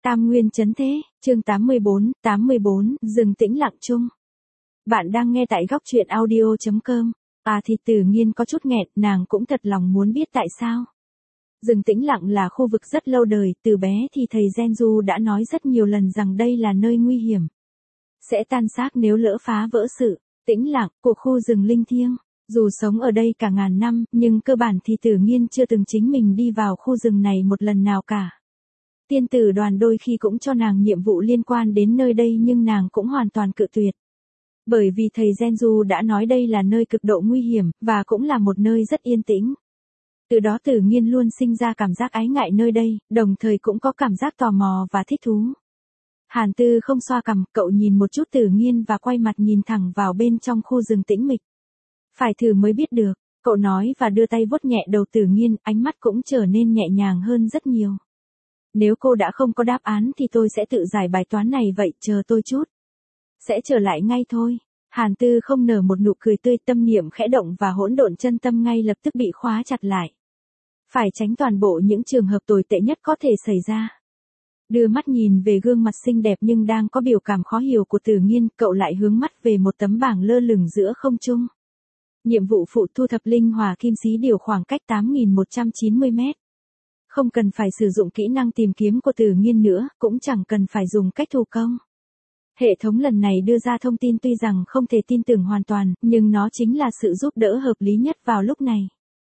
Tam Nguyên Chấn Thế, chương 84, Dừng Tĩnh Lặng Chung. Bạn đang nghe tại góc truyện audio.com. Thì Tử Nghiên có chút nghẹn, nàng cũng thật lòng muốn biết tại sao. Dừng Tĩnh Lặng là khu vực rất lâu đời, từ bé thì thầy Genju đã nói rất nhiều lần rằng đây là nơi nguy hiểm. Sẽ tan xác nếu lỡ phá vỡ sự tĩnh lặng của khu rừng linh thiêng. Dù sống ở đây cả ngàn năm, nhưng cơ bản thì Tử Nghiên chưa từng chính mình đi vào khu rừng này một lần nào cả. Tiên tử đoàn đôi khi cũng cho nàng nhiệm vụ liên quan đến nơi đây nhưng nàng cũng hoàn toàn cự tuyệt. Bởi vì thầy Genju đã nói đây là nơi cực độ nguy hiểm, và cũng là một nơi rất yên tĩnh. Từ đó Tử Nghiên luôn sinh ra cảm giác ái ngại nơi đây, đồng thời cũng có cảm giác tò mò và thích thú. Hàn Tư không xoa cằm, cậu nhìn một chút Tử Nghiên và quay mặt nhìn thẳng vào bên trong khu rừng tĩnh mịch. Phải thử mới biết được, cậu nói và đưa tay vuốt nhẹ đầu Tử Nghiên, ánh mắt cũng trở nên nhẹ nhàng hơn rất nhiều. Nếu cô đã không có đáp án thì tôi sẽ tự giải bài toán này vậy, chờ tôi chút. Sẽ trở lại ngay thôi. Hàn Tư không nở một nụ cười tươi, tâm niệm khẽ động và hỗn độn chân tâm ngay lập tức bị khóa chặt lại. Phải tránh toàn bộ những trường hợp tồi tệ nhất có thể xảy ra. Đưa mắt nhìn về gương mặt xinh đẹp nhưng đang có biểu cảm khó hiểu của Tử Nghiên, cậu lại hướng mắt về một tấm bảng lơ lửng giữa không trung. Nhiệm vụ phụ thu thập linh hỏa kim xí điều khoảng cách 8.190 mét. Không cần phải sử dụng kỹ năng tìm kiếm của Tử Nghiên nữa, cũng chẳng cần phải dùng cách thủ công. Hệ thống lần này đưa ra thông tin tuy rằng không thể tin tưởng hoàn toàn, nhưng nó chính là sự giúp đỡ hợp lý nhất vào lúc này.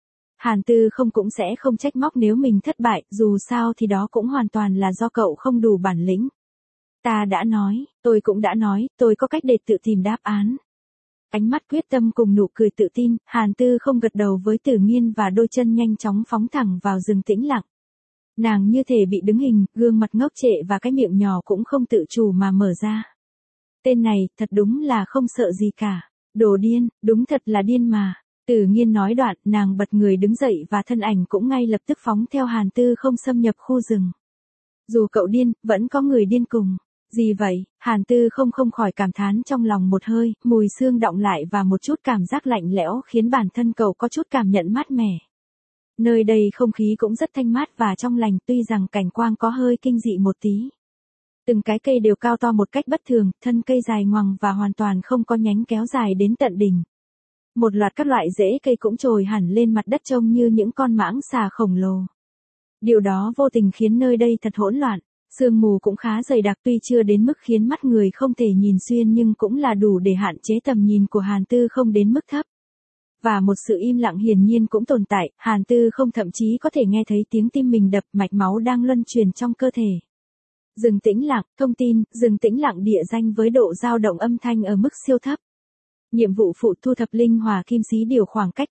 Hàn Tư không cũng sẽ không trách móc nếu mình thất bại, dù sao thì đó cũng hoàn toàn là do cậu không đủ bản lĩnh. Ta đã nói, tôi cũng đã nói, tôi có cách để tự tìm đáp án. Ánh mắt quyết tâm cùng nụ cười tự tin, Hàn Tư không gật đầu với Tử Nghiên và đôi chân nhanh chóng phóng thẳng vào rừng tĩnh lặng. Nàng như thể bị đứng hình, gương mặt ngốc trệ và cái miệng nhỏ cũng không tự chủ mà mở ra. Tên này, thật đúng là không sợ gì cả. Đồ điên, đúng thật là điên mà. Tử Nghiên nói đoạn, nàng bật người đứng dậy và thân ảnh cũng ngay lập tức phóng theo Hàn Tư không xâm nhập khu rừng. Dù cậu điên, vẫn có người điên cùng. Gì vậy? Hàn Tư không khỏi cảm thán trong lòng một hơi, mùi xương đọng lại và một chút cảm giác lạnh lẽo khiến bản thân cậu có chút cảm nhận mát mẻ. Nơi đây không khí cũng rất thanh mát và trong lành, tuy rằng cảnh quang có hơi kinh dị một tí. Từng cái cây đều cao to một cách bất thường, thân cây dài ngoằng và hoàn toàn không có nhánh kéo dài đến tận đỉnh. Một loạt các loại rễ cây cũng trồi hẳn lên mặt đất trông như những con mãng xà khổng lồ. Điều đó vô tình khiến nơi đây thật hỗn loạn. Sương mù cũng khá dày đặc, tuy chưa đến mức khiến mắt người không thể nhìn xuyên nhưng cũng là đủ để hạn chế tầm nhìn của Hàn Tư không đến mức thấp. Và một sự im lặng hiển nhiên cũng tồn tại, Hàn Tư không thậm chí có thể nghe thấy tiếng tim mình đập, mạch máu đang luân chuyển trong cơ thể. Rừng tĩnh lặng, thông tin, rừng tĩnh lặng địa danh với độ dao động âm thanh ở mức siêu thấp. Nhiệm vụ phụ thu thập linh hỏa kim xí điều khoảng cách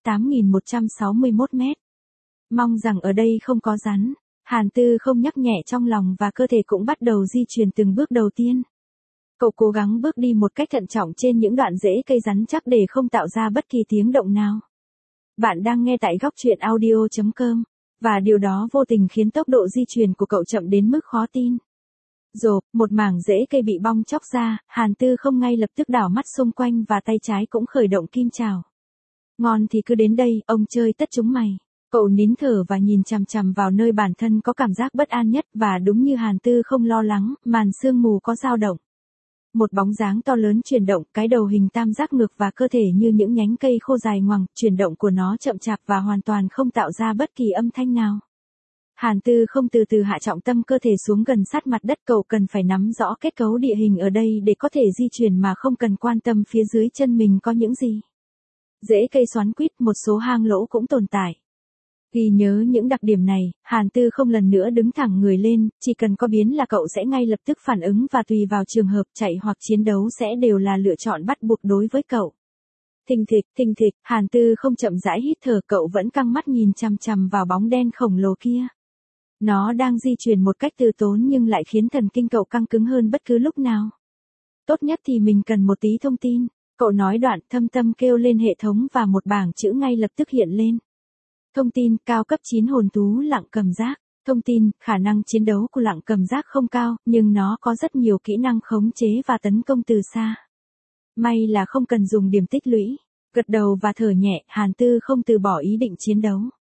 8.161 mét. Mong rằng ở đây không có rắn. Hàn Tư không nhắc nhẹ trong lòng và cơ thể cũng bắt đầu di chuyển từng bước đầu tiên. Cậu cố gắng bước đi một cách thận trọng trên những đoạn rễ cây rắn chắc để không tạo ra bất kỳ tiếng động nào. Bạn đang nghe tại góc truyện audio.com, và điều đó vô tình khiến tốc độ di chuyển của cậu chậm đến mức khó tin. Rộp, một mảng rễ cây bị bong chóc ra, Hàn Tư không ngay lập tức đảo mắt xung quanh và tay trái cũng khởi động kim trảo. Ngon thì cứ đến đây, ông chơi tất chúng mày. Cậu nín thở và nhìn chằm chằm vào nơi bản thân có cảm giác bất an nhất, và đúng như Hàn Tư không lo lắng, màn sương mù có dao động. Một bóng dáng to lớn chuyển động, cái đầu hình tam giác ngược và cơ thể như những nhánh cây khô dài ngoằng, chuyển động của nó chậm chạp và hoàn toàn không tạo ra bất kỳ âm thanh nào. Hàn Tư không từ từ hạ trọng tâm cơ thể xuống gần sát mặt đất, cậu cần phải nắm rõ kết cấu địa hình ở đây để có thể di chuyển mà không cần quan tâm phía dưới chân mình có những gì. Rễ cây xoắn quít, một số hang lỗ cũng tồn tại. Ghi nhớ những đặc điểm này, Hàn Tư không lần nữa đứng thẳng người lên, chỉ cần có biến là cậu sẽ ngay lập tức phản ứng và tùy vào trường hợp chạy hoặc chiến đấu sẽ đều là lựa chọn bắt buộc đối với cậu. Thình thịch, Hàn Tư không chậm rãi hít thở, cậu vẫn căng mắt nhìn chằm chằm vào bóng đen khổng lồ kia. Nó đang di chuyển một cách từ tốn nhưng lại khiến thần kinh cậu căng cứng hơn bất cứ lúc nào. Tốt nhất thì mình cần một tí thông tin, cậu nói đoạn, thâm tâm kêu lên hệ thống và một bảng chữ ngay lập tức hiện lên. Thông tin, cao cấp 9 hồn thú Lặng Cầm Giác. Thông tin, khả năng chiến đấu của Lặng Cầm Giác không cao, nhưng nó có rất nhiều kỹ năng khống chế và tấn công từ xa. May là không cần dùng điểm tích lũy. Gật đầu và thở nhẹ, Hàn Tư không từ bỏ ý định chiến đấu.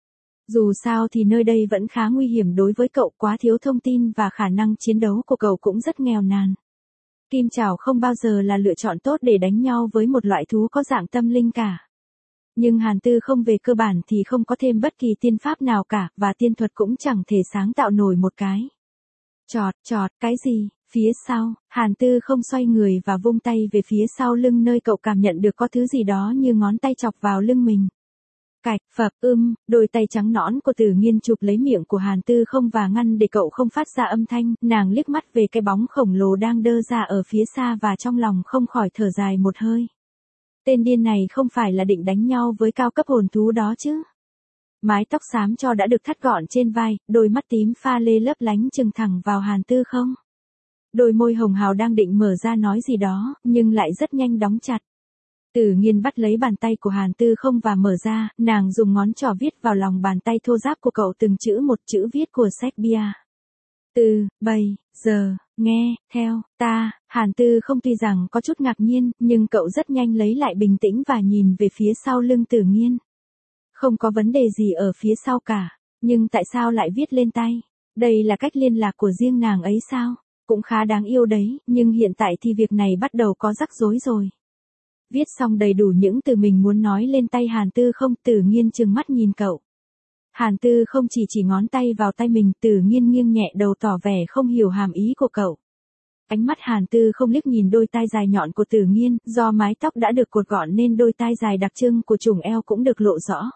Dù sao thì nơi đây vẫn khá nguy hiểm đối với cậu, quá thiếu thông tin và khả năng chiến đấu của cậu cũng rất nghèo nàn. Kim chảo không bao giờ là lựa chọn tốt để đánh nhau với một loại thú có dạng tâm linh cả. Nhưng Hàn Tư không, về cơ bản thì không có thêm bất kỳ tiên pháp nào cả, và tiên thuật cũng chẳng thể sáng tạo nổi một cái. Chọt, cái gì? Phía sau, Hàn Tư không xoay người và vung tay về phía sau lưng, nơi cậu cảm nhận được có thứ gì đó như ngón tay chọc vào lưng mình. Cạch, phập, đôi tay trắng nõn của Tử Nghiên chụp lấy miệng của Hàn Tư không và ngăn để cậu không phát ra âm thanh, nàng liếc mắt về cái bóng khổng lồ đang đơ ra ở phía xa và trong lòng không khỏi thở dài một hơi. Tên điên này không phải là định đánh nhau với cao cấp hồn thú đó chứ? Mái tóc xám cho đã được thắt gọn trên vai, đôi mắt tím pha lê lấp lánh trừng thẳng vào Hàn Tư không. Đôi môi hồng hào đang định mở ra nói gì đó, nhưng lại rất nhanh đóng chặt. Tử Nghiên bắt lấy bàn tay của Hàn Tư không và mở ra, nàng dùng ngón trỏ viết vào lòng bàn tay thô ráp của cậu từng chữ một, chữ viết của Serbia. Bây giờ, nghe, theo, ta. Hàn Tư không tuy rằng có chút ngạc nhiên, nhưng cậu rất nhanh lấy lại bình tĩnh và nhìn về phía sau lưng Tử Nghiên. Không có vấn đề gì ở phía sau cả, nhưng tại sao lại viết lên tay? Đây là cách liên lạc của riêng nàng ấy sao? Cũng khá đáng yêu đấy, nhưng hiện tại thì việc này bắt đầu có rắc rối rồi. Viết xong đầy đủ những từ mình muốn nói lên tay Hàn Tư không, Tử Nghiên trừng mắt nhìn cậu. Hàn Tư không chỉ ngón tay vào tay mình, Tử Nghiên nghiêng nhẹ đầu tỏ vẻ không hiểu hàm ý của cậu. Ánh mắt Hàn Tư không liếc nhìn đôi tai dài nhọn của Tử Nghiên, do mái tóc đã được cột gọn nên đôi tai dài đặc trưng của chủng eo cũng được lộ rõ.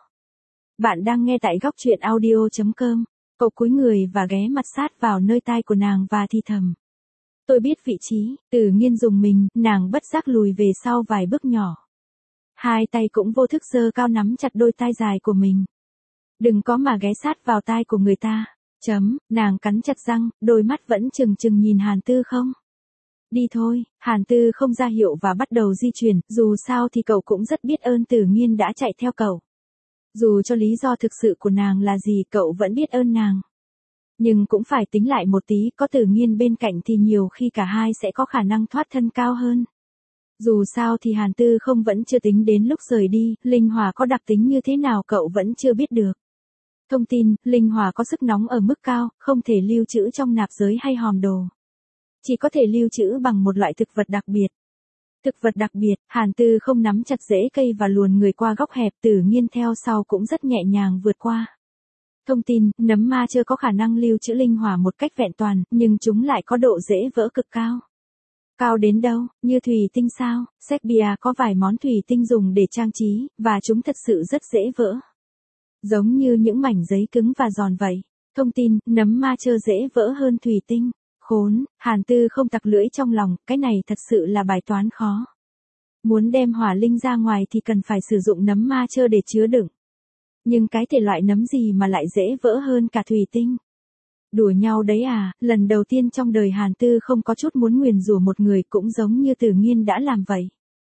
Bạn đang nghe tại góc truyện audio.com. Cậu cúi người và ghé mặt sát vào nơi tai của nàng và thì thầm. Tôi biết vị trí. Tử Nghiên dùng mình, nàng bất giác lùi về sau vài bước nhỏ. Hai tay cũng vô thức giơ cao nắm chặt đôi tai dài của mình. Đừng có mà ghé sát vào tai của người ta. Nàng cắn chặt răng, đôi mắt vẫn trừng trừng nhìn Hàn Tư không. Đi thôi. Hàn Tư không ra hiệu và bắt đầu di chuyển, dù sao thì cậu cũng rất biết ơn Tử Nghiên đã chạy theo cậu. Dù cho lý do thực sự của nàng là gì, cậu vẫn biết ơn nàng. Nhưng cũng phải tính lại một tí, có Tử Nghiên bên cạnh thì nhiều khi cả hai sẽ có khả năng thoát thân cao hơn. Dù sao thì Hàn Tư không vẫn chưa tính đến lúc rời đi, linh hỏa có đặc tính như thế nào cậu vẫn chưa biết được. Thông tin, linh hỏa có sức nóng ở mức cao, không thể lưu trữ trong nạp giới hay hòm đồ. Chỉ có thể lưu trữ bằng một loại thực vật đặc biệt. Thực vật đặc biệt, Hàn Tư không nắm chặt rễ cây và luồn người qua góc hẹp, Tử Nghiên theo sau cũng rất nhẹ nhàng vượt qua. Thông tin, nấm ma chưa có khả năng lưu trữ linh hỏa một cách vẹn toàn, nhưng chúng lại có độ dễ vỡ cực cao. Cao đến đâu, như thủy tinh sao? Serbia có vài món thủy tinh dùng để trang trí, và chúng thật sự rất dễ vỡ. Giống như những mảnh giấy cứng và giòn vậy. Thông tin, nấm ma chưa dễ vỡ hơn thủy tinh. Khốn, Hàn Tư không tặc lưỡi trong lòng, cái này thật sự là bài toán khó. Muốn đem hỏa linh ra ngoài thì cần phải sử dụng nấm ma chơ để chứa đựng. Nhưng cái thể loại nấm gì mà lại dễ vỡ hơn cả thủy tinh? Đùa nhau đấy à? Lần đầu tiên trong đời Hàn Tư không có chút muốn nguyền rủa một người, cũng giống như Tử Nghiên đã làm vậy.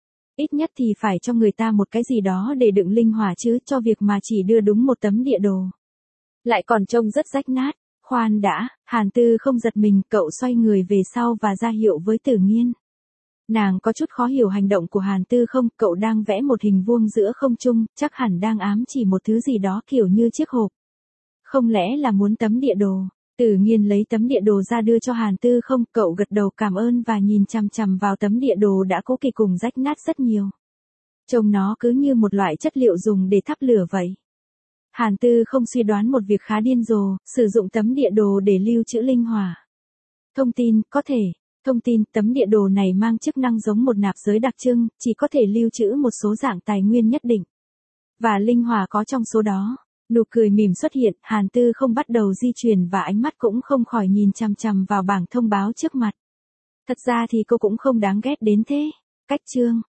Ít nhất thì phải cho người ta một cái gì đó để đựng linh hỏa chứ, cho việc mà chỉ đưa đúng một tấm địa đồ. Lại còn trông rất rách nát. Khoan đã, Hàn Tư không giật mình, cậu xoay người về sau và ra hiệu với Tử Nghiên. Nàng có chút khó hiểu hành động của Hàn Tư không, cậu đang vẽ một hình vuông giữa không trung, chắc hẳn đang ám chỉ một thứ gì đó kiểu như chiếc hộp. Không lẽ là muốn tấm địa đồ? Tử Nghiên lấy tấm địa đồ ra đưa cho Hàn Tư không, cậu gật đầu cảm ơn và nhìn chằm chằm vào tấm địa đồ đã cố kỳ cùng rách nát rất nhiều. Trông nó cứ như một loại chất liệu dùng để thắp lửa vậy. Hàn Tư không suy đoán một việc khá điên rồ, sử dụng tấm địa đồ để lưu trữ linh hỏa. Thông tin, có thể. Thông tin, tấm địa đồ này mang chức năng giống một nạp giới đặc trưng, chỉ có thể lưu trữ một số dạng tài nguyên nhất định. Và linh hỏa có trong số đó. Nụ cười mỉm xuất hiện, Hàn Tư không bắt đầu di chuyển và ánh mắt cũng không khỏi nhìn chằm chằm vào bảng thông báo trước mặt. Thật ra thì cô cũng không đáng ghét đến thế. Cách chương.